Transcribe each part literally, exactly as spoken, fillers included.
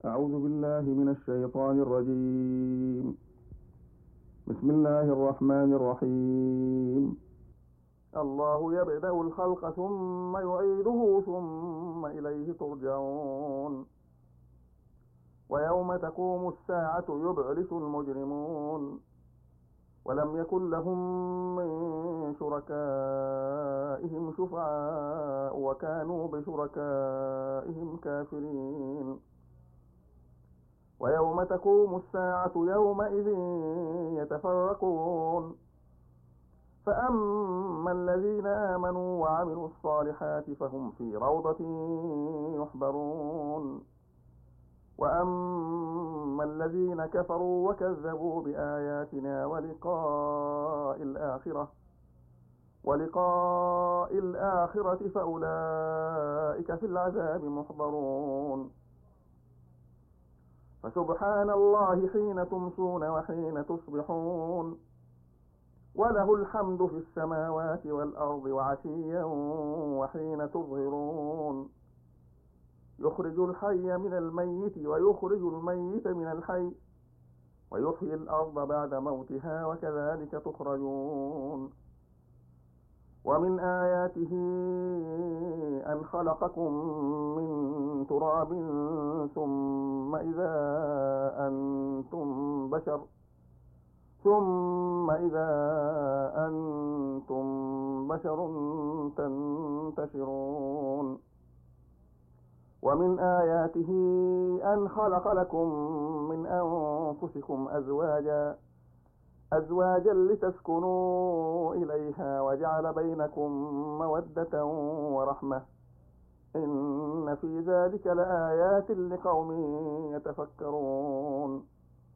أعوذ بالله من الشيطان الرجيم. بسم الله الرحمن الرحيم. الله يبدأ الخلق ثم يعيده ثم إليه ترجعون. ويوم تقوم الساعة يبعث المجرمون ولم يكن لهم من شركائهم شفعاء وكانوا بشركائهم كافرين. ويوم تقوم الساعة يومئذ يتفرقون فأما الذين آمنوا وعملوا الصالحات فهم في روضة يحبرون وأما الذين كفروا وكذبوا بآياتنا ولقاء الآخرة ولقاء الآخرة فأولئك في العذاب محضرون. فسبحان الله حين تمسون وحين تصبحون وله الحمد في السماوات والأرض وعشيا وحين تظهرون. يخرج الحي من الميت ويخرج الميت من الحي ويحيي الأرض بعد موتها وكذلك تخرجون. ومن آياته أن خلقكم من تراب ثم إذا أنتم بشر ثم إذا أنتم بشر تنتشرون. ومن آياته أن خلق لكم من أنفسكم أزواجا أزواجا لتسكنوا إليها وجعل بينكم مودة ورحمة إن في ذلك لآيات لقوم يتفكرون.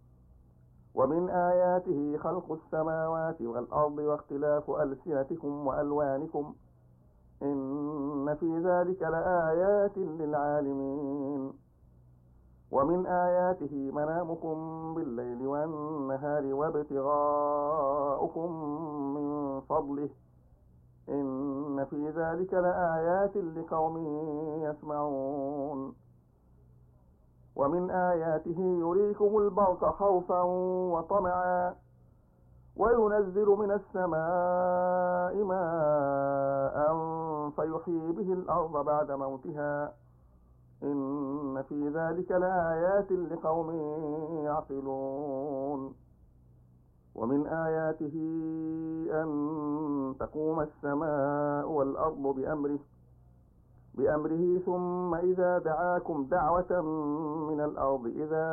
ومن آياته خلق السماوات والأرض واختلاف ألسنتكم وألوانكم إن في ذلك لآيات للعالمين. ومن آياته منامكم بالليل والنهار وابتغاؤكم من فضله إن في ذلك لآيات لقوم يسمعون. ومن آياته يريكم البرق خوفا وطمعا وينزل من السماء ماء فيحيي به الأرض بعد موتها إن في ذلك لآيات لقوم يعقلون. ومن آياته أن تقوم السماء والأرض بأمره بأمره ثم إذا دعاكم دعوة من الأرض إذا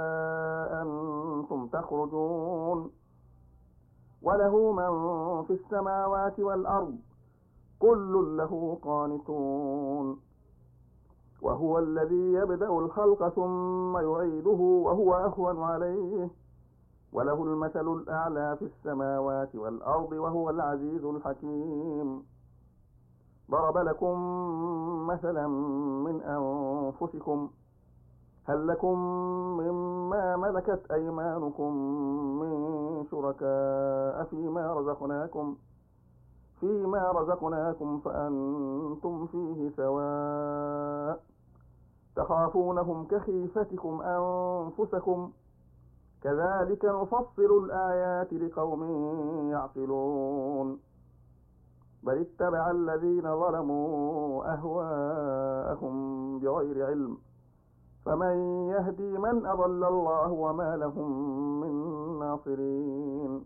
أنتم تخرجون. وله من في السماوات والأرض كل له قانتون. وهو الذي يبدأ الخلق ثم يعيده وهو أهون عليه وله المثل الأعلى في السماوات والأرض وهو العزيز الحكيم. ضرب لكم مثلا من أنفسكم هل لكم مما ملكت أيمانكم من شركاء فيما رزقناكم فيما رزقناكم فأنتم فيه سواء تخافونهم كخيفتكم أنفسكم كذلك نفصل الآيات لقوم يعقلون. بل اتبع الذين ظلموا أهواءهم بغير علم فمن يهدي من أضل الله وما لهم من ناصرين.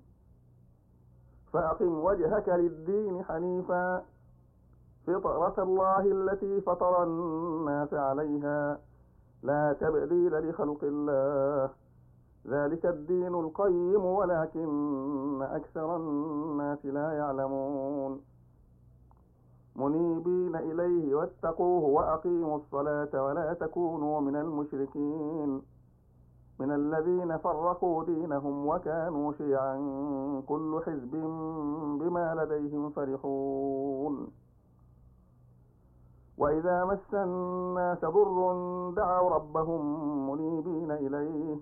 فأقم وجهك للدين حنيفا فطرة الله التي فطر الناس عليها لا تبديل لخلق الله ذلك الدين القيم ولكن أكثر الناس لا يعلمون. منيبين إليه واتقوه وأقيموا الصلاة ولا تكونوا من المشركين من الذين فرقوا دينهم وكانوا شيعا كل حزب بما لديهم فرحون. وإذا مس الناس ضر دعوا ربهم منيبين إليه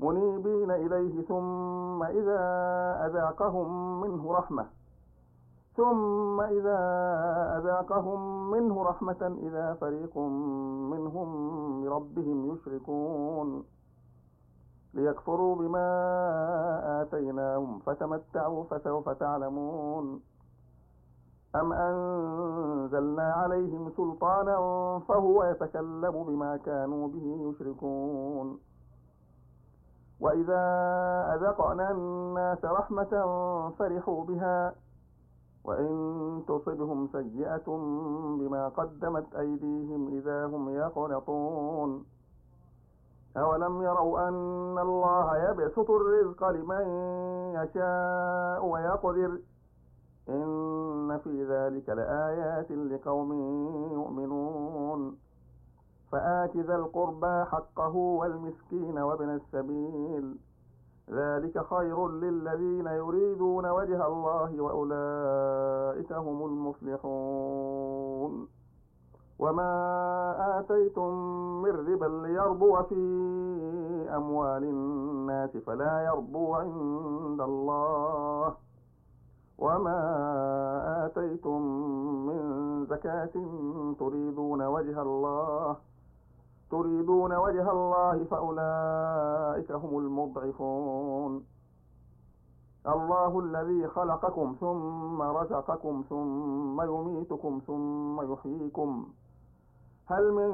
منيبين إليه ثم إذا أذاقهم منه رحمة ثم إذا أذاقهم منه رحمة إذا فريق منهم بربهم يشركون ليكفروا بما آتيناهم فتمتعوا فسوف تعلمون أم أنزلنا عليهم سلطانا فهو يتكلم بما كانوا به يشركون وإذا أذقنا الناس رحمة فرحوا بها وإن تصبهم سيئة بما قدمت أيديهم إذا هم يقنطون أولم يروا أن الله يبسط الرزق لمن يشاء ويقدر إن في ذلك لآيات لقوم يؤمنون فآت ذا القربى حقه والمسكين وابن السبيل ذلك خير للذين يريدون وجه الله وأولئك هم المفلحون وما آتيتم من ربا ليربو في أموال الناس فلا يربو عند الله وما آتيتم من زكاة تريدون وجه الله تريدون وجه الله فأولئك هم المضعفون الله الذي خلقكم ثم رزقكم ثم يميتكم ثم يحييكم هل من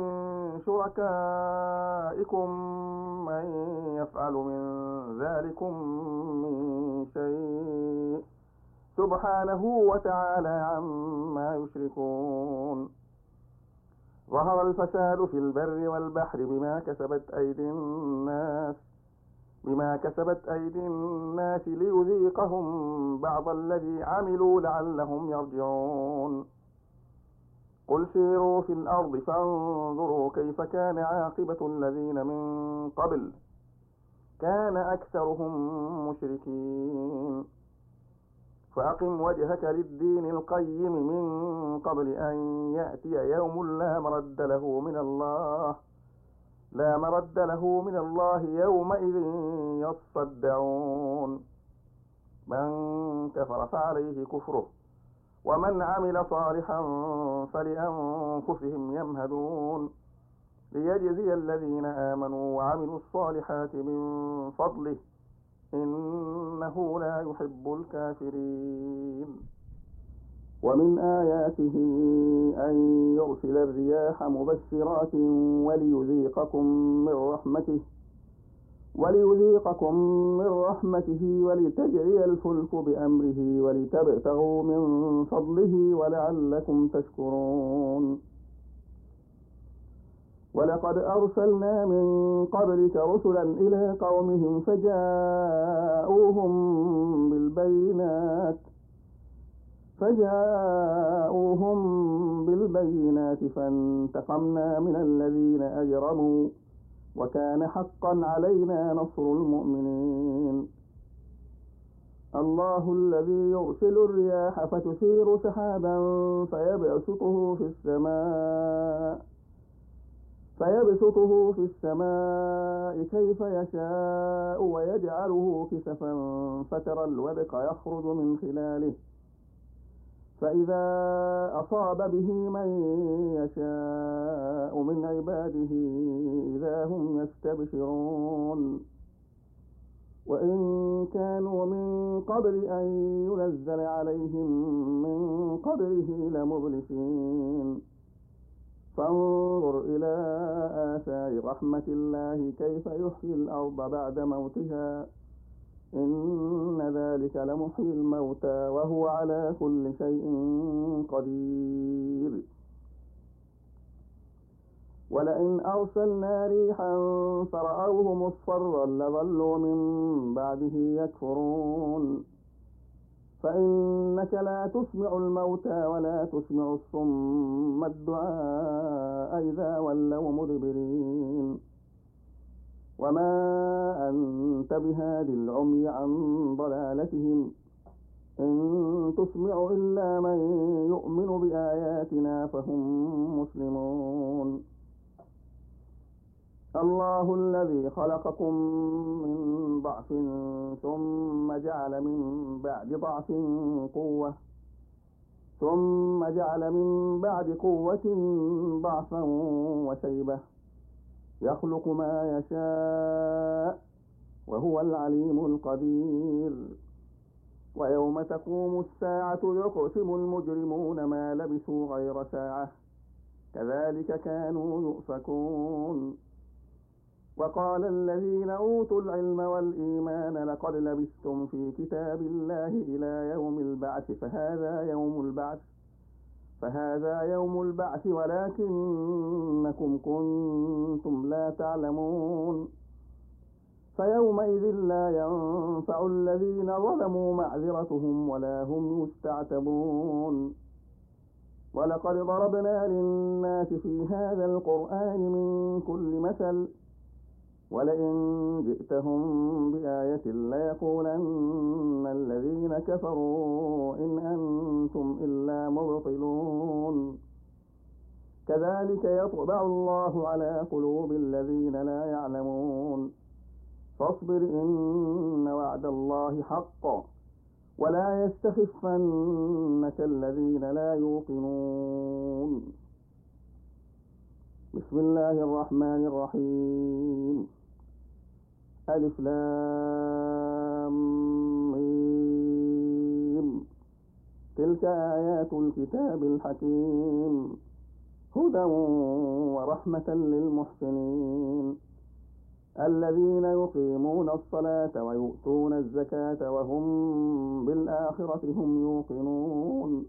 شركائكم من يفعل من ذلكم من شيء سبحانه وتعالى عما يشركون ظهر الفساد في البر والبحر بما كسبت أيدي الناس بما كسبت أيدي الناس ليذيقهم بعض الذي عملوا لعلهم يرجعون قل سيروا في الأرض فانظروا كيف كان عاقبة الذين من قبل كان أكثرهم مشركين فأقم وجهك للدين القيم من قبل أن يأتي يوم لا مرد له من الله لا مرد له من الله يومئذ يصدعون من كفر فعليه كفره ومن عمل صالحا فلأنفسهم يمهدون ليجزي الذين آمنوا وعملوا الصالحات من فضله إنه لا يحب الكافرين ومن آياته أن يرسل الرياح مبشرات وليذيقكم من رحمته وليذيقكم من رحمته ولتجري الفلك بأمره ولتبتغوا من فضله ولعلكم تشكرون ولقد أرسلنا من قبلك رسلا إلى قومهم فجاءوهم بالبينات فجاءوهم بالبينات فانتقمنا من الذين أجرموا وكان حقا علينا نصر المؤمنين الله الذي يرسل الرياح فتثير سحابا فيبسطه في السماء فيبسطه في السماء كيف يشاء ويجعله كسفا فترى الودق يخرج من خلاله فإذا أصاب به من يشاء من عباده إذا هم يستبشرون وإن كانوا من قبل أن ينزل عليهم من قبله لمبلسين فانظر إلى آثار رحمة الله كيف يحيي الأرض بعد موتها إن ذلك لمحيي الموتى وهو على كل شيء قدير ولئن أرسلنا ريحا فرأوه مصفرا لظلوا من بعده يكفرون فإنك لا تسمع الموتى ولا تسمع الصم الدعاء إذا ولوا مدبرين وما أنت بهاد العمي عن ضلالتهم إن تسمع إلا من يؤمن بآياتنا فهم مسلمون الله الذي خلقكم من ضعف ثم جعل من بعد ضعف قوة ثم جعل من بعد قوة ضعفا وشيبة يخلق ما يشاء وهو العليم القدير. ويوم تقوم الساعة يقسم المجرمون ما لبثوا غير ساعة كذلك كانوا يؤفكون. وقال الذين أوتوا العلم والإيمان لقد لبثتم في كتاب الله إلى يوم البعث فهذا يوم البعث فهذا يوم البعث ولكنكم كنتم لا تعلمون. فيومئذ لا ينفع الذين ظلموا معذرتهم ولا هم يستعتبون. ولقد ضربنا للناس في هذا القرآن من كل مثل ولئن جئتهم بآية ليقولن الذين كفروا إن أنتم إلا مبطلون. كذلك يطبع الله على قلوب الذين لا يعلمون. فاصبر إن وعد الله حق ولا يستخفنك الذين لا يوقنون. بسم الله الرحمن الرحيم. ألف لام ميم. تلك آيات الكتاب الحكيم هدى ورحمة للمحسنين الذين يقيمون الصلاة ويؤتون الزكاة وهم بالآخرة هم يوقنون.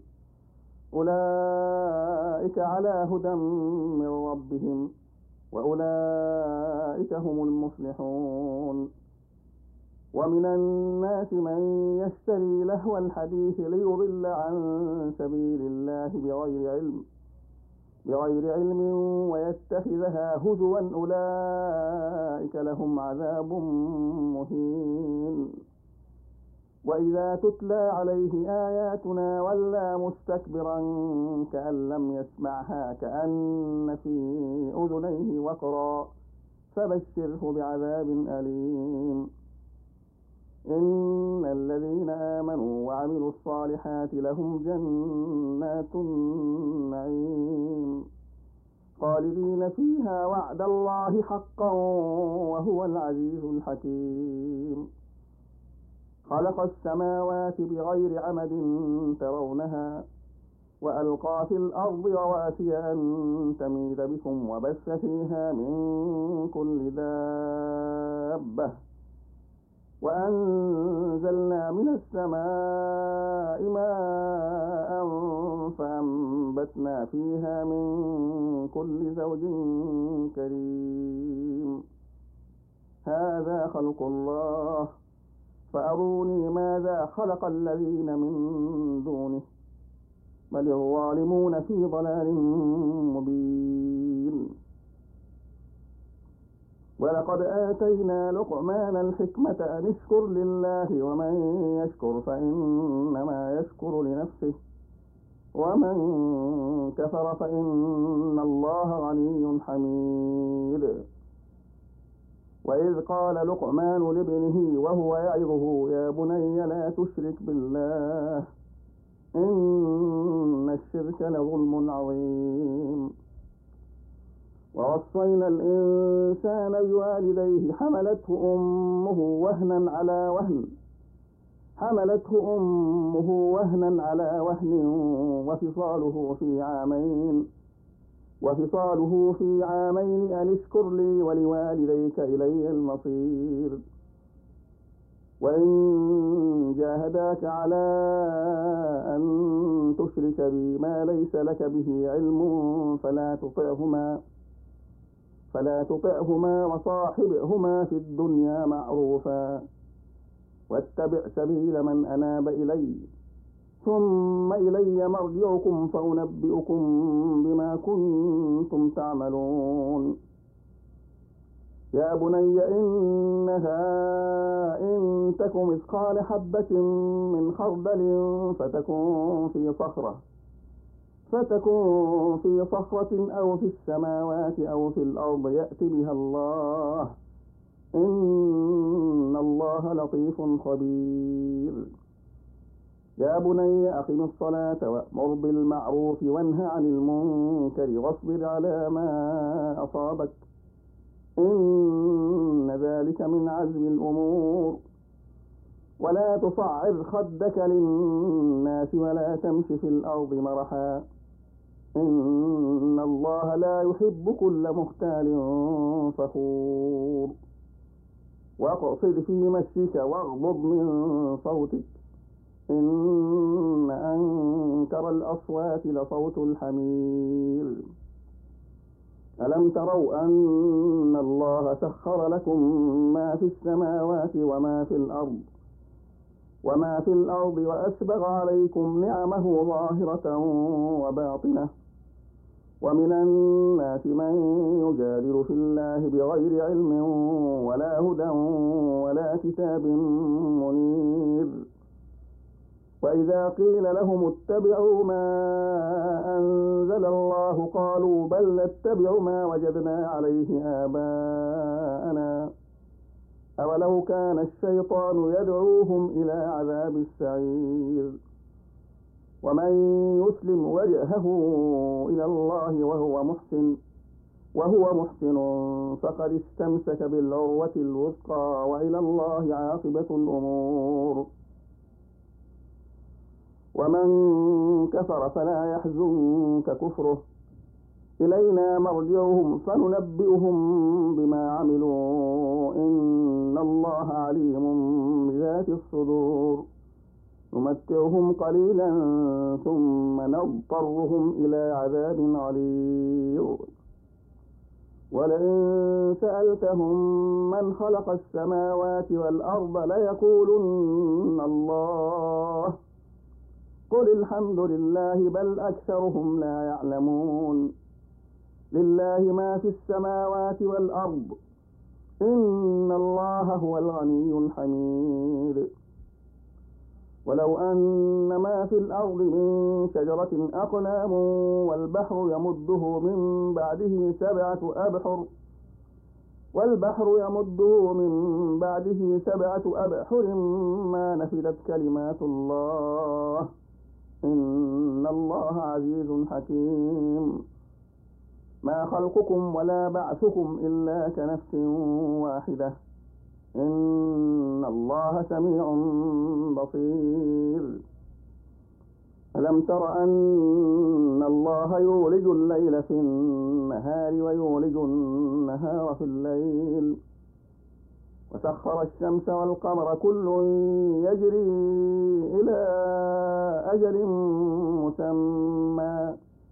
أولئك على هدى من ربهم وأولئك هم المفلحون. ومن الناس من يشتري لهو الحديث ليضل عن سبيل الله بغير علم بغير علم ويتخذها هزوا أولئك لهم عذاب مهين. وإذا تتلى عليه آياتنا ولى مستكبرا كأن لم يسمعها كأن في أذنيه وقرا فبشره بعذاب أليم. إن الذين آمنوا وعملوا الصالحات لهم جنات النعيم خالدين فيها وعد الله حقا وهو العزيز الحكيم. خلق السماوات بغير عمد ترونها وألقى في الأرض رواسي أن تميد بكم وبث فيها من كل دابة وأنزلنا من السماء ماء فأنبتنا فيها من كل زوج كريم. هذا خلق الله فأروني ماذا خلق الذين من دونه بل الظالمون في ضلال مبين. ولقد آتينا لقمان الحكمة أن اشكر لله ومن يشكر فإنما يشكر لنفسه ومن كفر فإن الله غني حميد. وإذ قال لقمان لابنه وهو يعظه يا بني لا تشرك بالله إن الشرك لظلم عظيم. ووصينا الإنسان بوالديه حملته أمه وهنا على وهن حملته أمه وهنا على وهن وفصاله في عامين وفصاله في عامين أن اشكر لي ولوالديك إلي المصير. وإن جاهداك على أن تشرك بي ما ليس لك به علم فلا تطعهما فلا تطعهما وصاحبهما في الدنيا معروفا واتبع سبيل من أناب إلي ثم إلي مرجعكم فأنبئكم بما كنتم تعملون. يا بني إنها إن تك مثقال حبة من خردل فتكن في صخرة فتكن في صخرة أو في السماوات أو في الأرض يأت بها الله إن الله لطيف خبير. يا بني أقم الصلاة وأمر بالمعروف وانه عن المنكر واصبر على ما أصابك إن ذلك من عزم الأمور ولا تصعر خدك للناس ولا تمش في الأرض مرحا إن الله لا يحب كل مختال فخور واقصد في مشيك واغضض من صوتك إن أنكر الأصوات لصوت الحمير ألم تروا أن الله سخر لكم ما في السماوات وما في الأرض وما في الأرض وأسبغ عليكم نعمه ظاهرة وباطنة ومن الناس من يجادل في الله بغير علم ولا هدى ولا كتاب منير وإذا قيل لهم اتبعوا ما أنزل الله قالوا بل نتبع ما وجدنا عليه آباءنا أولو كان الشيطان يدعوهم إلى عذاب السعير ومن يسلم وجهه إلى الله وهو محسن وهو محسن فقد استمسك بالعروة الوثقى وإلى الله عاقبة الأمور ومن كفر فلا يحزنك كفره إلينا مرجعهم فننبئهم بما عملوا إن الله عليم بذات الصدور نمتعهم قليلا ثم نضطرهم إلى عذاب عليم ولئن سألتهم من خلق السماوات والأرض ليقولن الله قل الحمد لله بل أكثرهم لا يعلمون لله ما في السماوات والأرض إن الله هو الغني الحميد ولو أن ما في الأرض من شجرة أقلام والبحر يمده من بعده سبعة أبحر والبحر يمده من بعده سبعة أبحر ما نفدت كلمات الله إن الله عزيز حكيم ما خلقكم ولا بعثكم إلا كنفس واحدة إن الله سميع بصير ألم تر أن الله يولج الليل في النهار ويولج النهار في الليل وسخر الشمس والقمر كل يجري إلى أجل مسمى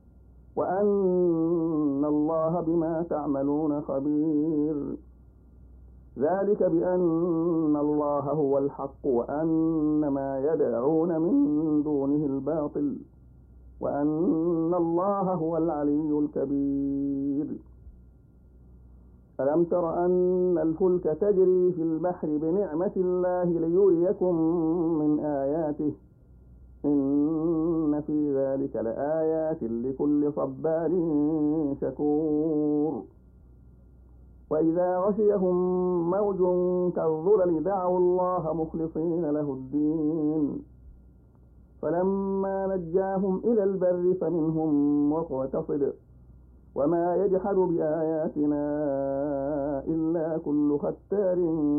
وأن الله بما تعملون خبير ذلك بأن الله هو الحق وأن ما يدعون من دونه الباطل وأن الله هو العلي الكبير ألم تر أن الفلك تجري في البحر بنعمة الله ليريكم من آياته إن في ذلك لآيات لكل صبار شكور وإذا غشيهم موج كالظلل دعوا الله مخلصين له الدين فلما نجاهم إلى البر فمنهم مقتصد وما يجحد بآياتنا إلا كل ختار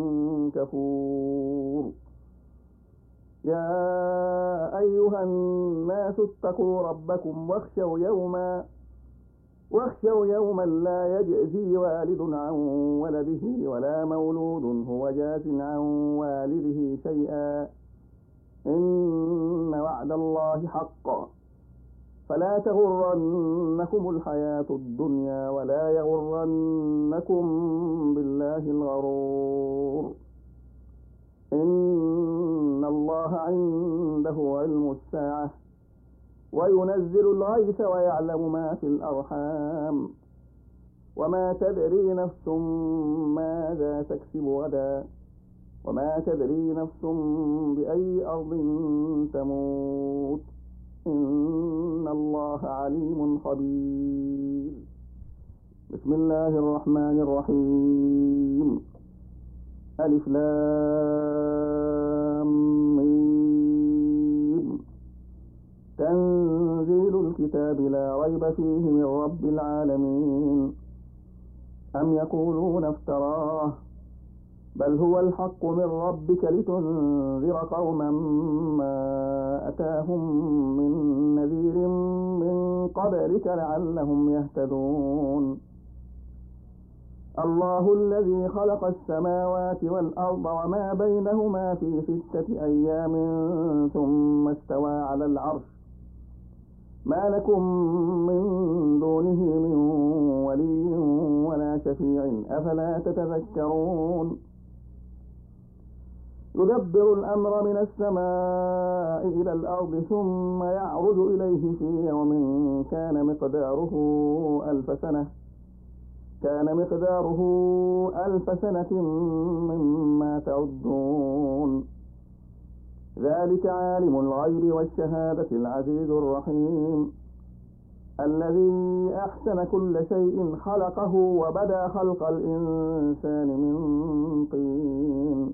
كفور يا أيها الناس اتقوا ربكم واخشوا يوما واخشوا يوما لا يجزي والد عن ولده ولا مولود هو جاز عن والده شيئا إن وعد الله حق فلا تغرنكم الحياة الدنيا ولا يغرنكم بالله الغرور إن الله عنده علم الساعة وينزل الغيث ويعلم ما في الأرحام وما تدري نفس ماذا تكسب غدا وما تدري نفس بأي أرض تموت إن الله عليم خبير بسم الله الرحمن الرحيم ألف لام ميم الكتاب لا ريب فيه من رب العالمين أم يقولون افتراه بل هو الحق من ربك لتنذر قوما ما أتاهم من نذير من قبلك لعلهم يهتدون الله الذي خلق السماوات والأرض وما بينهما في ستة أيام ثم استوى على العرش ما لكم من دونه من ولي ولا شفيع أفلا تتذكرون يدبر الأمر من السماء إلى الأرض ثم يعرج إليه في يوم كان مقداره ألف سنة كان مقداره ألف سنة مما تعدون ذلك عالم الغيب والشهادة العزيز الرحيم الذي أحسن كل شيء خلقه وبدأ خلق الإنسان من طين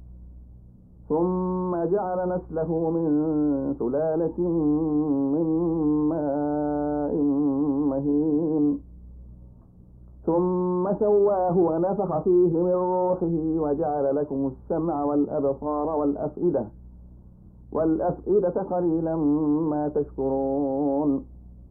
ثم جعل نسله من سلالة من ماء مهين ثم سواه ونفخ فيه من روحه وجعل لكم السمع والأبصار والأفئدة والأفئدة قليلا ما تشكرون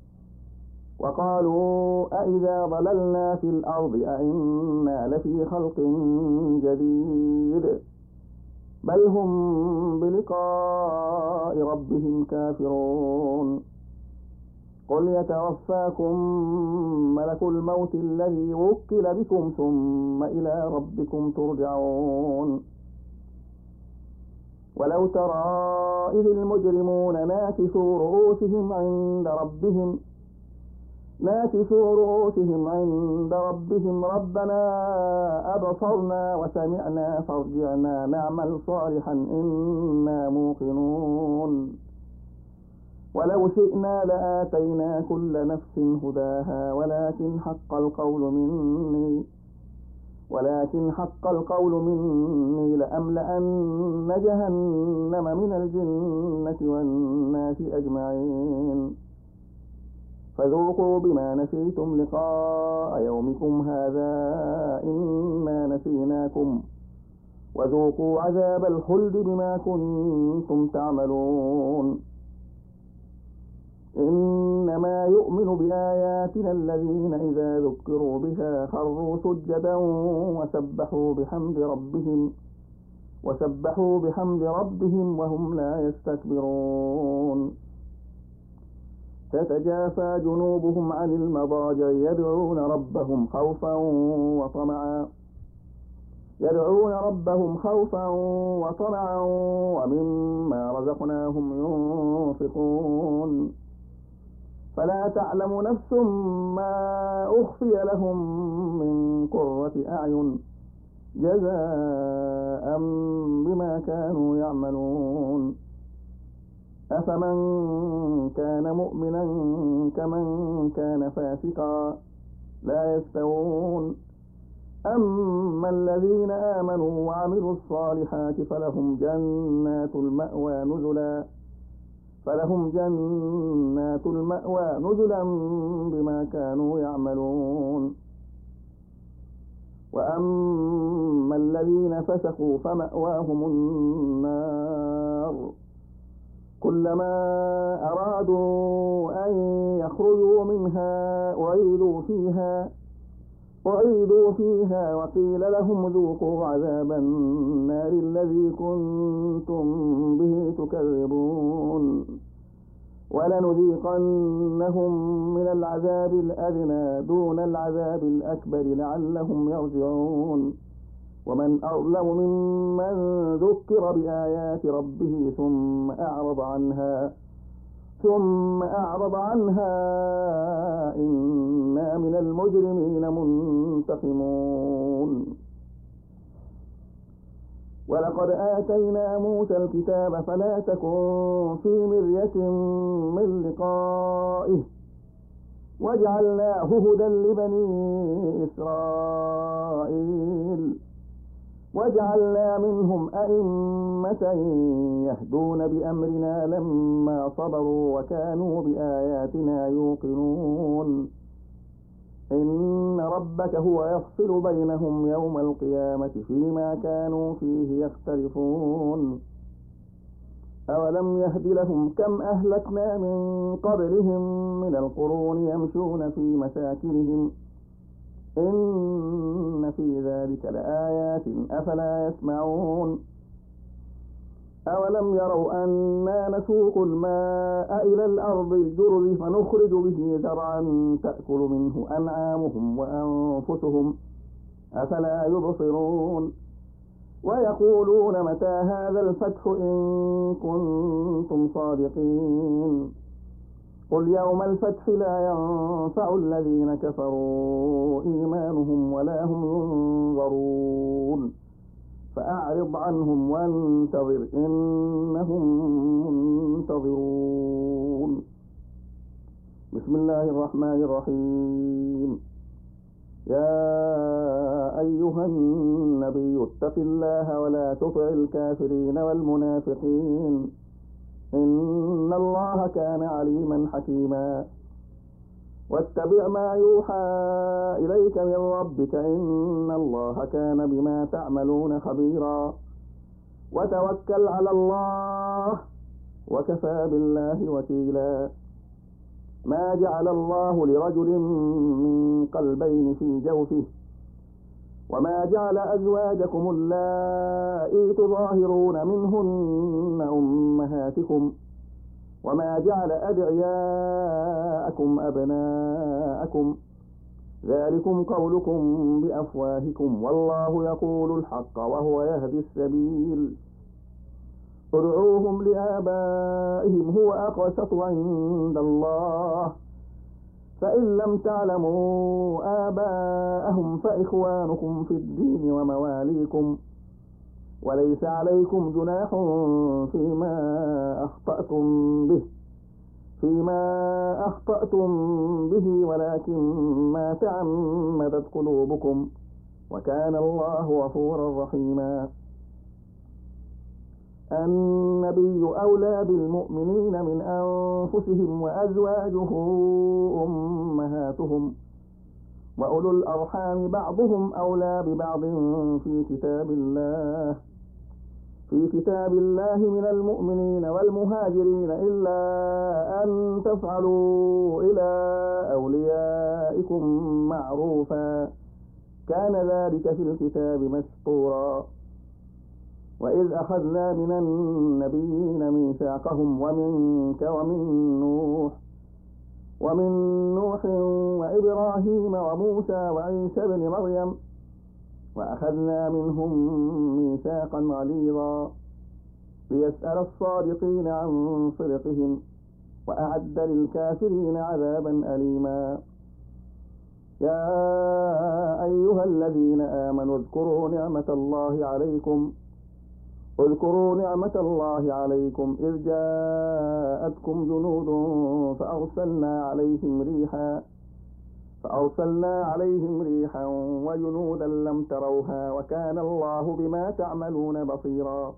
وقالوا أإذا ضللنا في الأرض أإنا لفي خلق جديد بل هم بلقاء ربهم كافرون قل يتوفاكم ملك الموت الذي وكل بكم ثم إلى ربكم ترجعون ولو ترى إذ المجرمون ناكسوا رؤوسهم عند ربهم ناكسوا رؤوسهم عند ربهم ربنا أبصرنا وسمعنا فارجعنا نعمل صالحا إنا موقنون ولو شئنا لآتينا كل نفس هداها ولكن حق القول مني ولكن حق القول مني لأملأن جهنم من الجنة والناس أجمعين فذوقوا بما نسيتم لقاء يومكم هذا إنا نسيناكم وذوقوا عذاب الخلد بما كنتم تعملون إنما يؤمن بآياتنا الذين إذا ذكروا بها خروا سجدا وسبحوا بحمد ربهم وسبحوا بحمد ربهم وهم لا يستكبرون تتجافى جنوبهم عن المضاجع يدعون ربهم خوفا وطمعا يدعون ربهم خوفا وطمعا ومما رزقناهم ينفقون فلا تعلم نفس ما أخفي لهم من قرة أعين جزاء بما كانوا يعملون أفمن كان مؤمنا كمن كان فاسقا لا يستوون أما الذين آمنوا وعملوا الصالحات فلهم جنات المأوى نزلا فلهم جنات المأوى نزلا بما كانوا يعملون وأما الذين فسقوا فمأواهم النار كلما أرادوا أن يخرجوا منها أعيدوا فيها أعيدوا فيها وقيل لهم ذوقوا عذاب النار الذي كنتم به تكذبون ولنذيقنهم من العذاب الأدنى دون العذاب الأكبر لعلهم يرجعون ومن أظلم ممن ذكر بآيات ربه ثم أعرض عنها ثم أعرض عنها إنا من المجرمين منتقمون ولقد آتينا موسى الكتاب فلا تكن في مرية من لقائه وجعلناه هدى لبني إسرائيل وجعلنا منهم أئمة يهدون بأمرنا لما صبروا وكانوا بآياتنا يوقنون إن ربك هو يفصل بينهم يوم القيامة فيما كانوا فيه يختلفون أولم يهد لهم كم أهلكنا من قبلهم من القرون يمشون في مساكنهم إن في ذلك لآيات أفلا يسمعون أولم يروا أنا نسوق الماء إلى الأرض الجرز فنخرج به زرعا تأكل منه أنعامهم وأنفسهم أفلا يبصرون ويقولون متى هذا الفتح إن كنتم صادقين قل يوم الفتح لا ينفع الذين كفروا إيمانهم ولا هم ينظرون فأعرض عنهم وانتظر إنهم منتظرون بسم الله الرحمن الرحيم يا أيها النبي اتق الله ولا تطع الكافرين والمنافقين إن الله كان عليما حكيما واتبع ما يوحى إليك من ربك إن الله كان بما تعملون خبيرا وتوكل على الله وكفى بالله وكيلا ما جعل الله لرجل من قلبين في جوفه وما جعل أزواجكم اللائي تظاهرون منهن أمهاتكم وما جعل أدعياءكم أبناءكم ذلكم قولكم بأفواهكم والله يقول الحق وهو يهدي السبيل ادعوهم لآبائهم هو أقسط عند الله فإن لم تعلموا آباءهم فإخوانكم في الدين ومواليكم وليس عليكم جناح فيما أخطأتم به فيما أخطأتم به ولكن ما تعمدت قلوبكم وكان الله غفورا رحيما النبي أولى بالمؤمنين من أنفسهم وأزواجه أمهاتهم وأولو الأرحام بعضهم أولى ببعض في كتاب الله في كتاب الله من المؤمنين والمهاجرين إلا أن تفعلوا إلى أوليائكم معروفا كان ذلك في الكتاب مسطورا وإذ أخذنا من النبيين ميثاقهم ومنك ومن نوح ومن نوح وإبراهيم وموسى وعيسى بن مريم وأخذنا منهم ميثاقا غليظا ليسأل الصادقين عن صدقهم وأعد للكافرين عذابا أليما يا أيها الذين آمنوا اذكروا نعمة الله عليكم اذكروا نعمة الله عليكم إذ جاءتكم جنود فأرسلنا عليهم ريحا فأرسلنا عليهم ريحا وجنودا لم تروها وكان الله بما تعملون بصيرا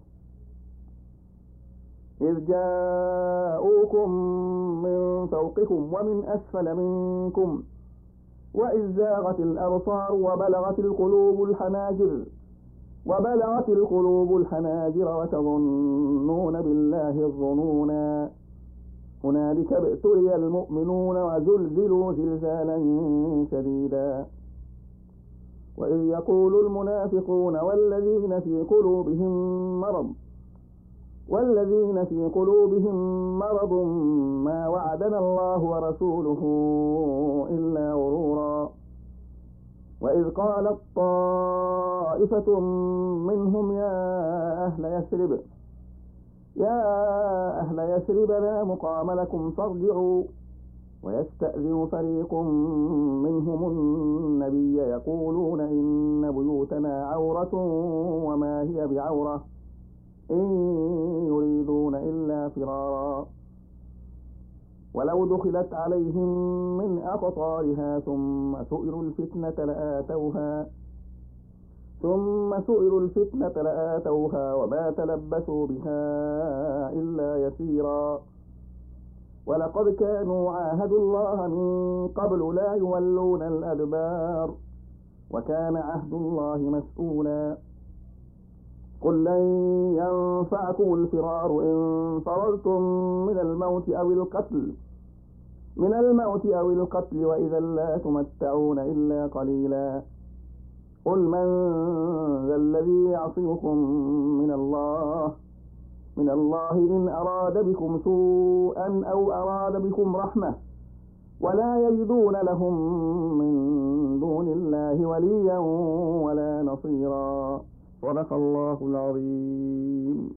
إذ جاءوكم من فوقكم ومن أسفل منكم وإذ زاغت الأبصار وبلغت القلوب الحناجر وبلغت القلوب الحناجر وتظنون بالله الظنونا هنالك ابتلي المؤمنون وزلزلوا زلزالا شديدا وإذ يقول المنافقون والذين في قلوبهم مرض والذين في قلوبهم مرض ما وعدنا الله ورسوله إلا غرورا وإذ قالت طائفة منهم يا أهل يثرب يا أهل يثرب لا مقام لكم فارجعوا ويستأذن فريق منهم النبي يقولون إن بيوتنا عورة وما هي بعورة إن يريدون إلا فرارا ولو دخلت عليهم من أقطارها ثم سئلوا الفتنة لآتوها ثم سئلوا الفتنة لآتوها وما تلبثوا بها إلا يسيرا ولقد كانوا عاهدوا الله من قبل لا يولون الأدبار وكان عهد الله مسؤولا قل لن ينفعكم الفرار إن فررتم من الموت أو القتل من الموت أو القتل وإذا لا تمتعون إلا قليلا قل من ذا الذي يعصمكم من الله من الله إن أراد بكم سوءا أو أراد بكم رحمة ولا يجدون لهم من دون الله وليا ولا نصيرا صدق الله العظيم.